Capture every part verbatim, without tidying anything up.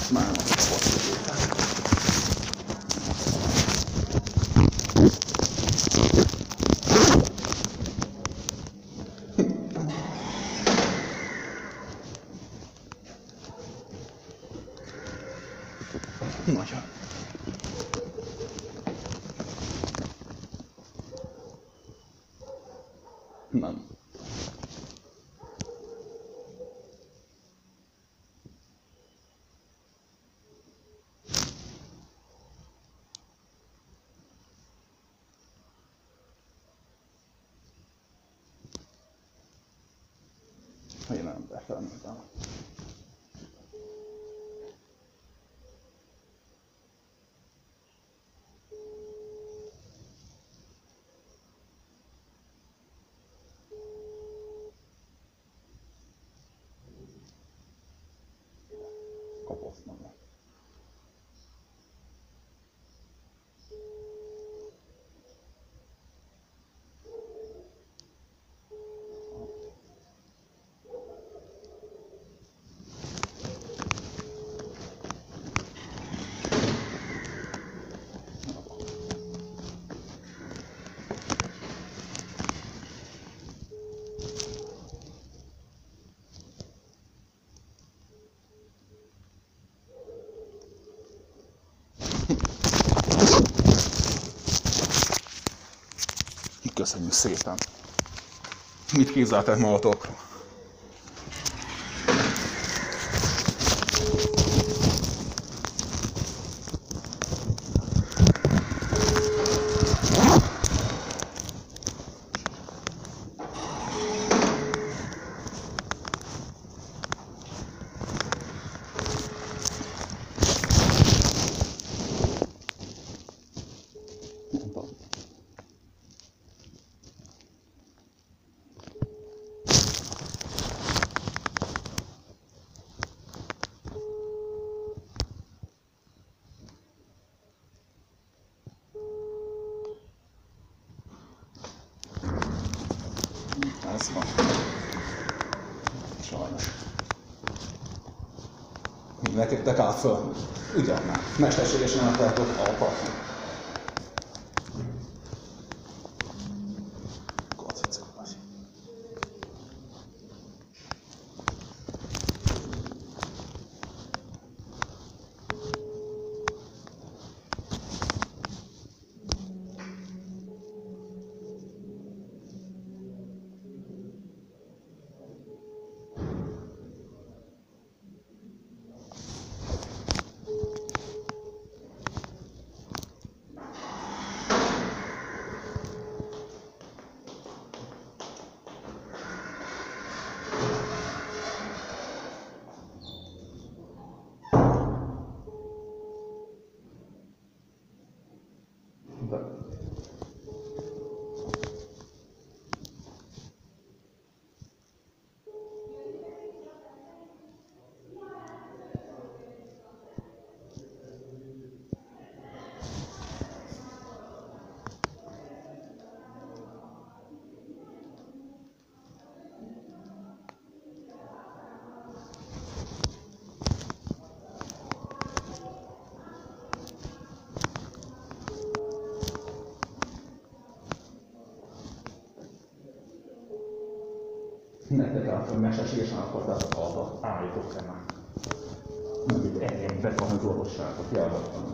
Már nem volt. Nagyon. Nem. Hogy nem befelmentem. Kapott maga. Köszönjük szépen! Mit képzeltek magatokról? Ez van. Sajnos. Mi vetettek át föl? Ugyan már. Mesterségesen akartok alkatni. Nektek át, hogy mesterségesen akartátok alba, állítok-e már? Nem, itt engem vett van az orvosságot, járhattam.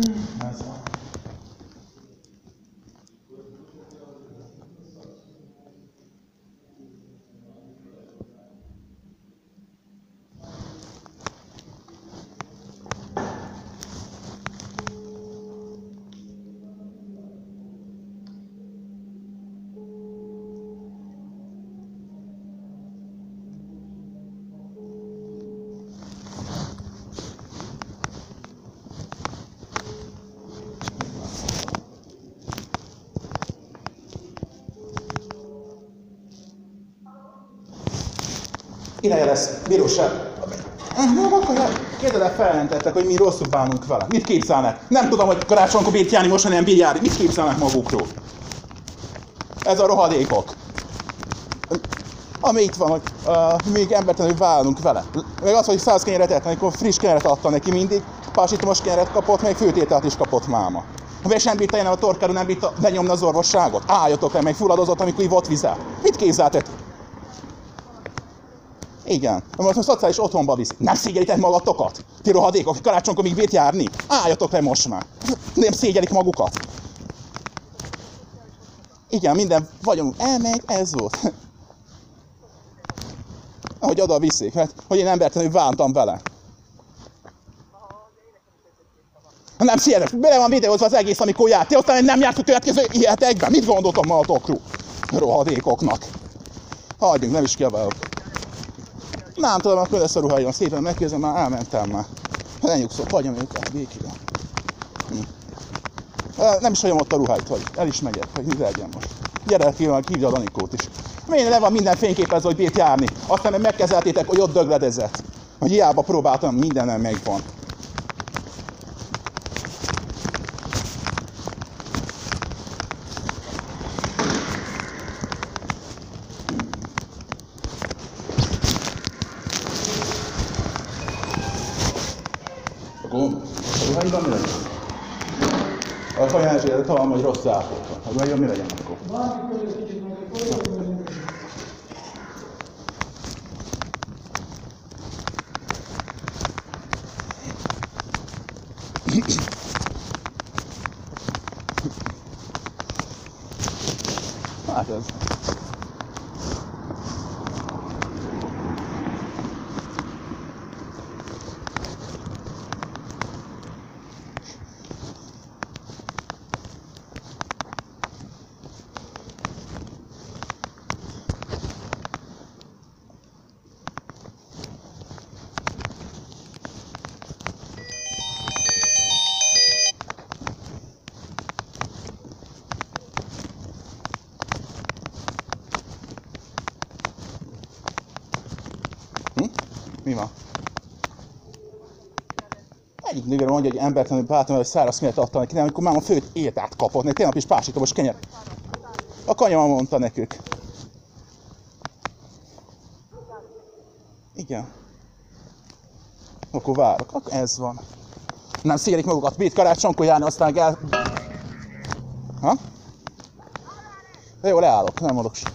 Ez van. Ideje lesz, bíróság. Nem akar, képzeld el, feljelentettek, hogy mi rosszul bánunk vele. Mit képzelnek? Nem tudom, hogy karácsonykor bírt járni, most nem bír járni. Mit képzelnek magukról? Ez a rohadékok. Ami itt van, hogy uh, még embertelenül válunk vele. Meg az, hogy száz kenyeret ettem, amikor friss kenyeret adtam neki mindig, pásítomos kenyeret kapott, meg főtételt is kapott máma. És nem bírta jönni a torkáról, nem bírta lenyomni az orvosságot. Álljatok le, meg fulladozott, amikor ivott vizet. Mit képzeltek? Igen. Most a szociális otthonba viszik. Nem szégyelitek magatokat? Ti rohadékok, karácsonykor még bírt járni? Álljatok le most már. Nem szégyelik magukat. Igen, minden vagyunk. Elmegy, ez volt. Ahogy oda viszik, mert hogy én embertelenül bántam vele. Nem szégyelek, bele van videózva az egész, amikor járt. Ti aztán nem jártuk következő életekben. Mit gondoltam magatokról? Rohadékoknak. Hagyjunk, nem is kiabálok. Nem tudom, akkor lesz a ruhájon, szépen megkérdezem, már elmentem már. Lenyugszok, hagyjam őket békében. Hm. Nem is hagyom ott a ruháit, hogy el is megyek, hogy mi legyen most. Gyere ki, majd hívja a Danikót is. Miért le van minden fényképezve, hogy bírt járni? Aztán meg megkezeltétek, hogy ott dögledezett. Hogy hiába próbáltam, mindenem megvan. A ruháiban mi legyen? A kanyázsére talán, hogy rossz ápolta. A ruháiban mi legyen akkor? Hát ez... Mi van? Egyik nővére mondja, hogy embertelenül bántam, hogy száraz kenyeret adta neki, nem, amikor már a főt ételt kapott, neki tegnap is pásítomos kenyeret. A kanyama mondta nekük. Igen. Akkor várok, akkor ez van. Nem szégyelik magukat, bírt karácsonykor járni, aztán el... Ha? De jó, leállok, nem mondok sem.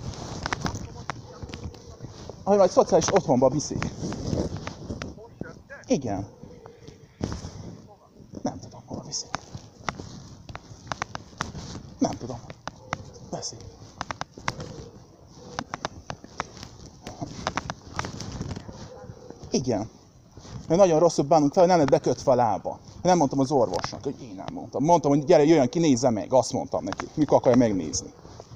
Ahogy majd szociális otthonba viszik. Igen. Nem tudom, hol viszik. Nem tudom. Veszik. Igen. Mert nagyon rosszul bánunk fel, hogy nem lett bekötve a lába. Nem mondtam az orvosnak, hogy én nem mondtam. Mondtam, hogy gyere, jöjjön ki, nézze meg. Azt mondtam neki. Mikor akarja megnézni.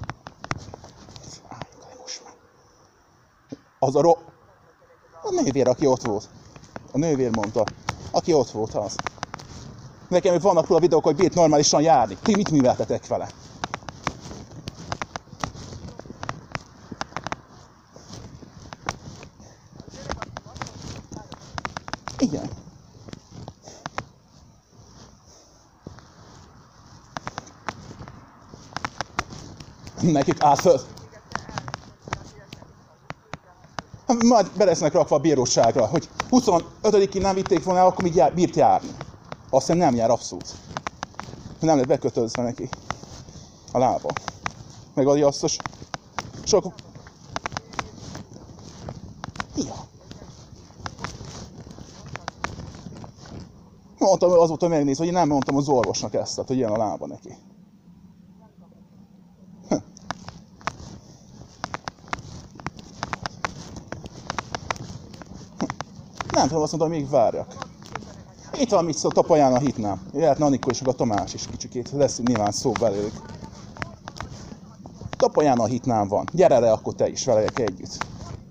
Az a ro... A nővér, aki ott volt. A nővér mondta. Aki ott volt, az. Nekem vannak róla videók, hogy bírt normálisan járni. Ti mit műveltetek vele? Igen. Nekik áll föl. Majd be lesznek rakva a bíróságra, hogy huszonötödikén nem vitték volna el, akkor még jár, bírt járni. Azt hiszem nem jár abszolút. Nem lett bekötözve neki a lába. Meg a riasztos. Sok... Ja. Mondtam, azóta megnéz, hogy én nem mondtam az orvosnak ezt, tehát hogy ilyen a lába neki. Nem tudom, azt mondta, hogy még várjak. Itt van mit szól Tapaján a hitnám. Jöhetne Anikó és a Tamás is kicsikét. Lesz nyilván szó belőlük. Tapaján a hitnám van. Gyere le akkor te is velejek együtt.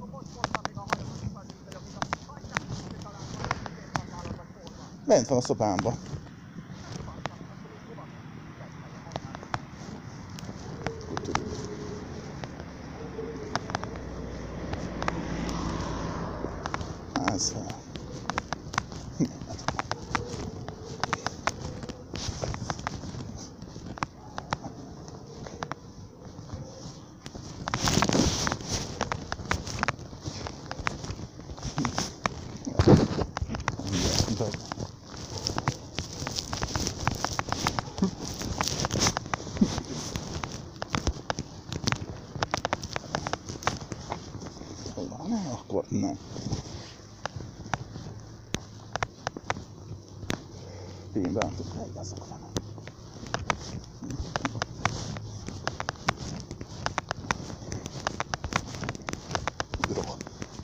Bent van a szobámba. Ez... Akkor nem. Én bántok, igazak van. Drog.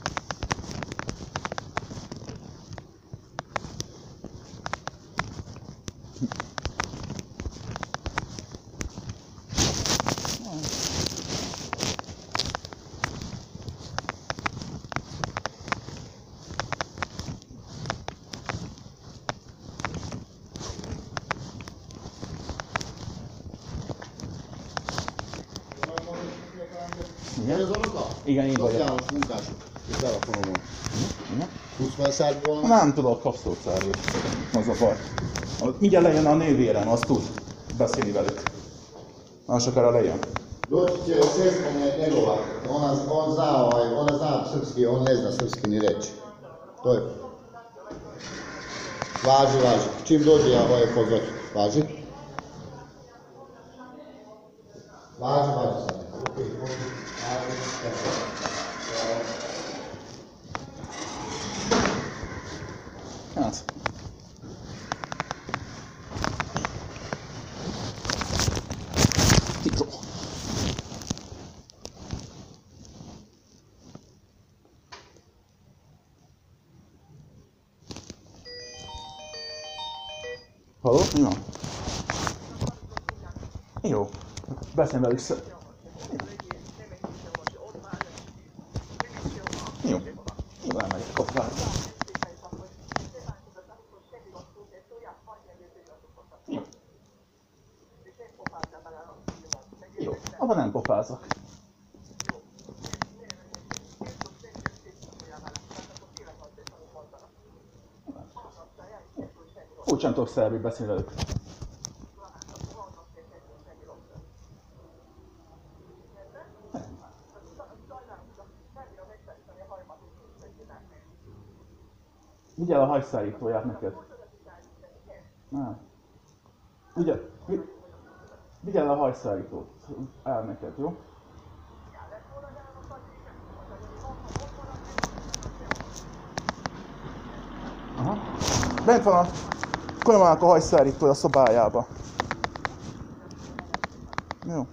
Ez az aluka? Igen, így vagyok. János munkások. És telefonomon. Igen. Tudsz felszállni volna? Nem tudok abszolút szárni. Az a baj. Mindjárt lejön a nővérem, azt tud beszélni velük. Nagyon sokára lejön. Dođite sestra njegova, ona, on zna, ovaj, ona zna srpski, on ne zna srpski ni reći. To je... Važi, važi. Čim dođe, ja ovaj pozvat. Važi? Važi, važi sad. Ok, ok. Važi. Hát. Tigró. Halló? Mi van? Jó. Beszélj velük szó. Jó. Jó, elmegyek koppára. Jó. Jó. Abban nem pofázok. Úgy sem tudok szerbül beszélni velük. Vigyel a hajszárítóját neked. Nem. Vigyel, vigyel a hajszárítót el neked, jó? Aha. Bent van a konyhának a hajszárítója a szobájába. Jó.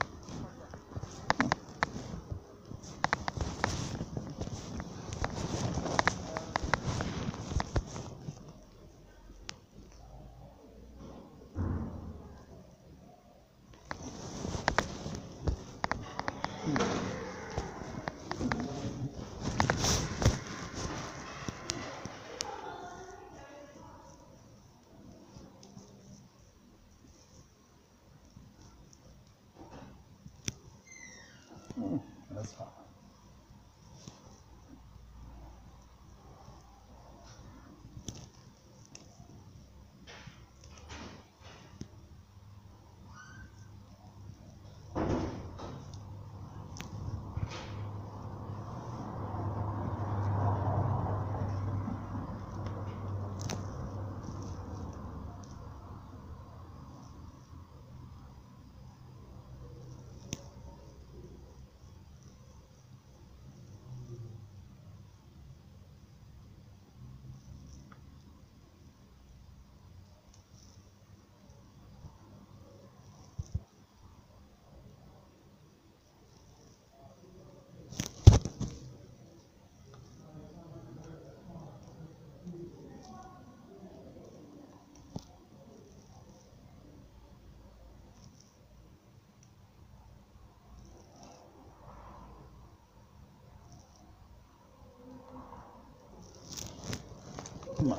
Na.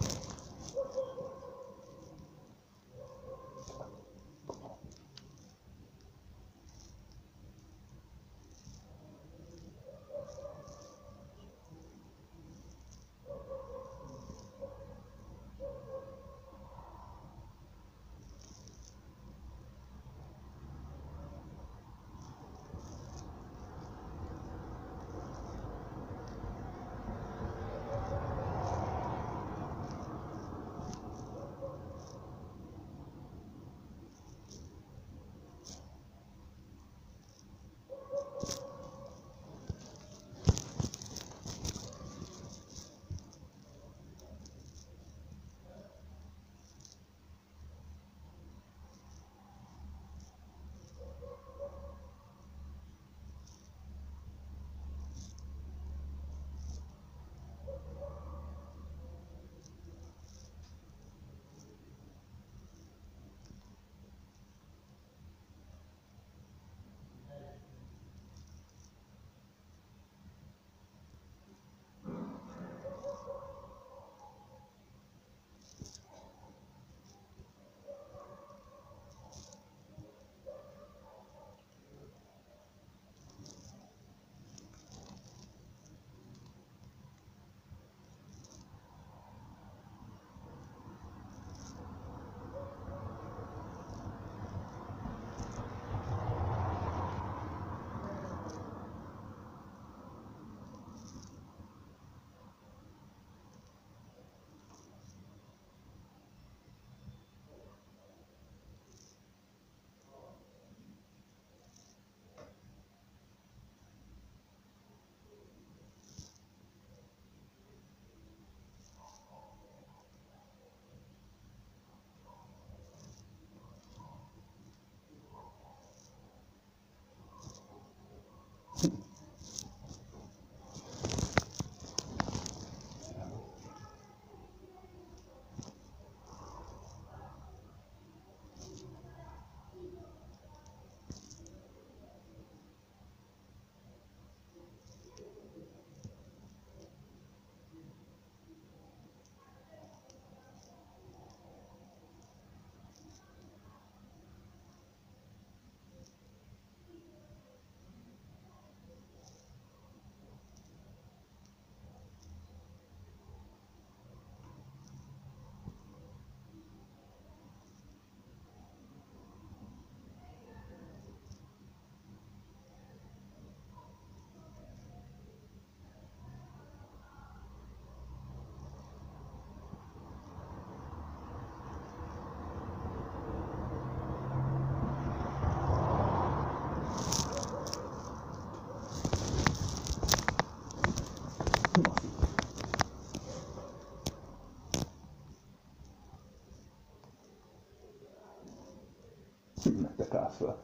Nektek áll föl.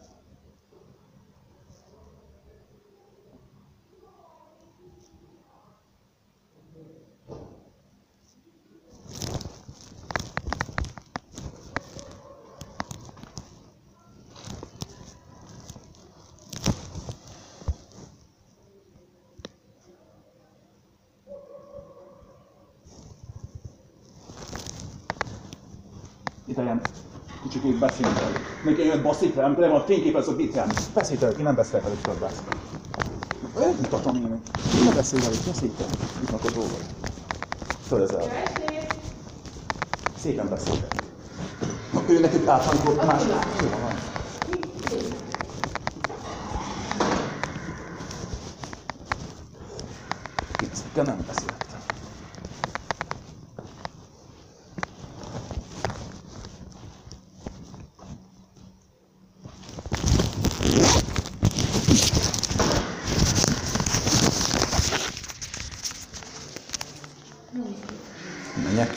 Idejen, kicsikét beszélünk. Neki jött baszik rám, de van fényképez a bitján. Beszélj velük, én nem beszélek velük többet. Mutatom én. Én nem beszélj velük, beszélj te. Itt vannak a dolgok. Fölezel. Szépen beszélj. Ő nekik áthankol, a másik. Jó van. Te nem beszéltem. No,